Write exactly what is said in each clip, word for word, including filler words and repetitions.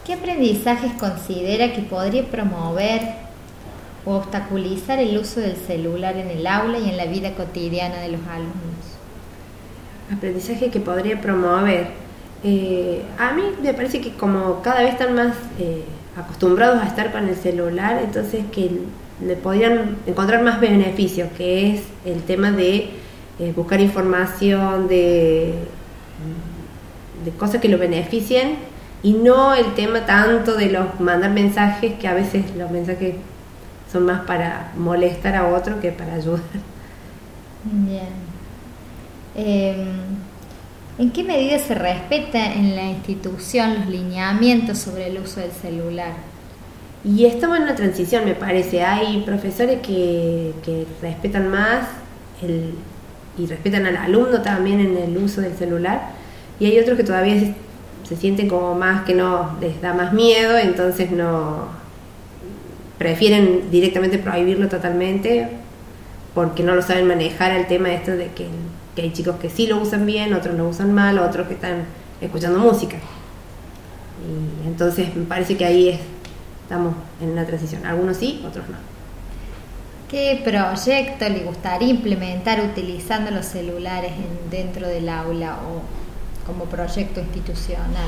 ¿Qué aprendizajes considera que podría promover o obstaculizar el uso del celular en el aula y en la vida cotidiana de los alumnos? Aprendizaje que podría promover. Eh, a mí me parece que como cada vez están más eh, acostumbrados a estar con el celular, entonces que le podrían encontrar más beneficios, que es el tema de eh, buscar información, de, de cosas que lo beneficien, y no el tema tanto de los mandar mensajes, que a veces los mensajes son más para molestar a otro que para ayudar. Bien. Eh, ¿En qué medida se respeta en la institución los lineamientos sobre el uso del celular? Y estamos en una transición, me parece. Hay profesores que, que respetan más el, y respetan al alumno también en el uso del celular, y hay otros que todavía se, se sienten como más que no, les da más miedo, entonces no prefieren directamente prohibirlo totalmente porque no lo saben manejar, el tema esto de que, que hay chicos que sí lo usan bien, otros lo usan mal, otros que están escuchando música. Y entonces me parece que ahí es, estamos en una transición. Algunos sí, otros no. ¿Qué proyecto le gustaría implementar utilizando los celulares en, dentro del aula o como proyecto institucional?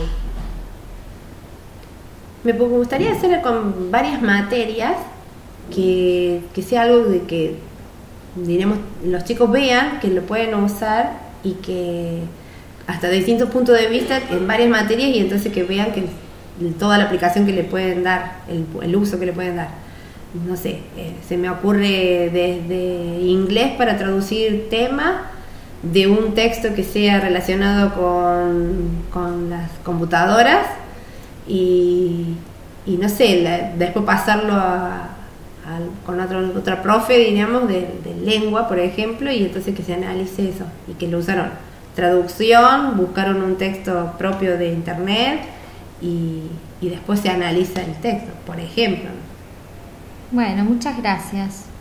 Me gustaría hacer con varias materias que, que sea algo de que, diremos, los chicos vean que lo pueden usar y que hasta de distintos puntos de vista en varias materias, y entonces que vean que toda la aplicación que le pueden dar, el, el uso que le pueden dar. No sé, eh, se me ocurre desde inglés para traducir temas, de un texto que sea relacionado con, con las computadoras, y, y no sé, la, después pasarlo a, a, con otro, otra profe, digamos, de, de lengua, por ejemplo, y entonces que se analice eso, y que lo usaron traducción, buscaron un texto propio de internet, y, y después se analiza el texto, por ejemplo. Bueno, muchas gracias.